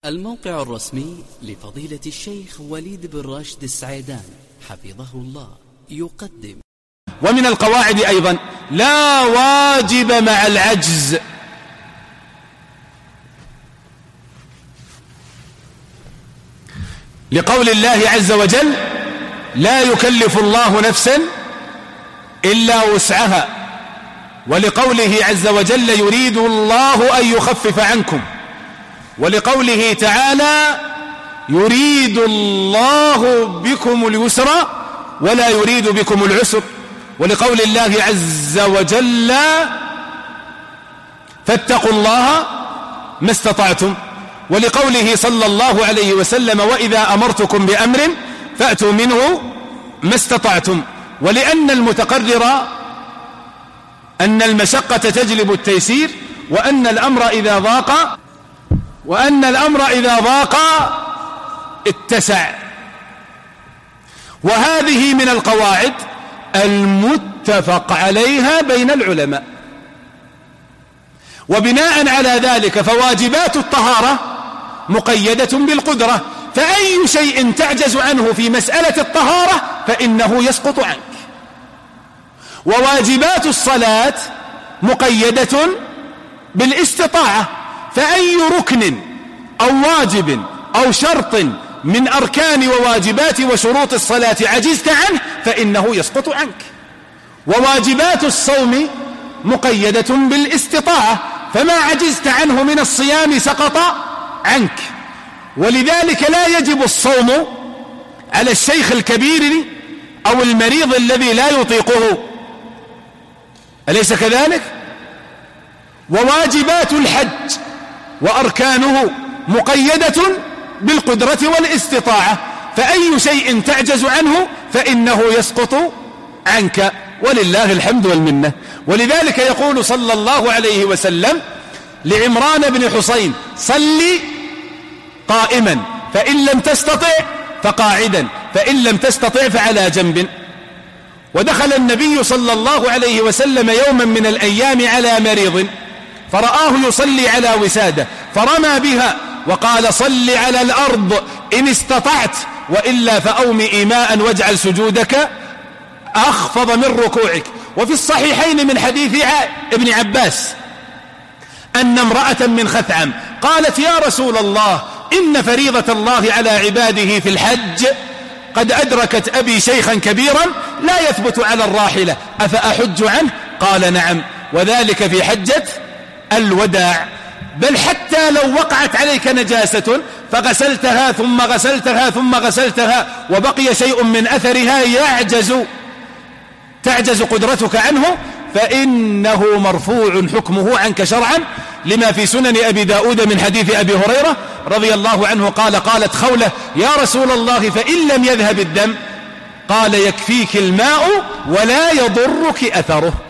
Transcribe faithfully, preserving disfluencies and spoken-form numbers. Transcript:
الموقع الرسمي لفضيلة الشيخ وليد بن راشد السعيدان حفظه الله يقدم. ومن القواعد أيضا لا واجب مع العجز. لقول الله عز وجل لا يكلف الله نفسا إلا وسعها، ولقوله عز وجل يريد الله أن يخفف عنكم، ولقوله تعالى يريد الله بكم اليسر ولا يريد بكم العسر، ولقول الله عز وجل فاتقوا الله ما استطعتم، ولقوله صلى الله عليه وسلم وإذا أمرتكم بأمر فأتوا منه ما استطعتم. ولأن المتقرر أن المشقة تجلب التيسير، وأن الأمر إذا ضاق وأن الأمر إذا ضاق اتسع. وهذه من القواعد المتفق عليها بين العلماء. وبناء على ذلك فواجبات الطهارة مقيدة بالقدرة، فأي شيء تعجز عنه في مسألة الطهارة فإنه يسقط عنك. وواجبات الصلاة مقيدة بالاستطاعة، فأي ركن أو واجب أو شرط من أركان وواجبات وشروط الصلاة عجزت عنه فإنه يسقط عنك. وواجبات الصوم مقيدة بالاستطاعة، فما عجزت عنه من الصيام سقط عنك. ولذلك لا يجب الصوم على الشيخ الكبير أو المريض الذي لا يطيقه، أليس كذلك؟ وواجبات الحج وأركانه مقيدة بالقدرة والاستطاعة، فأي شيء تعجز عنه فإنه يسقط عنك، ولله الحمد والمنة. ولذلك يقول صلى الله عليه وسلم لعمران بن حسين صل قائما، فإن لم تستطع فقاعدا، فإن لم تستطع فعلى جنب. ودخل النبي صلى الله عليه وسلم يوما من الأيام على مريض فرآه يصلي على وسادة فرمى بها وقال صل على الأرض إن استطعت، وإلا فأوم إيماء واجعل سجودك أخفض من ركوعك. وفي الصحيحين من حديث ابن عباس أن امرأة من خثعم قالت يا رسول الله إن فريضة الله على عباده في الحج قد أدركت أبي شيخا كبيرا لا يثبت على الراحلة، أفأحج عنه؟ قال نعم، وذلك في حجة الوداع. بل حتى لو وقعت عليك نجاسة فغسلتها ثم غسلتها ثم غسلتها وبقي شيء من أثرها يعجز تعجز قدرتك عنه فإنه مرفوع حكمه عنك شرعا، لما في سنن أبي داود من حديث أبي هريرة رضي الله عنه قال قالت خولة يا رسول الله فإن لم يذهب الدم؟ قال يكفيك الماء ولا يضرك أثره.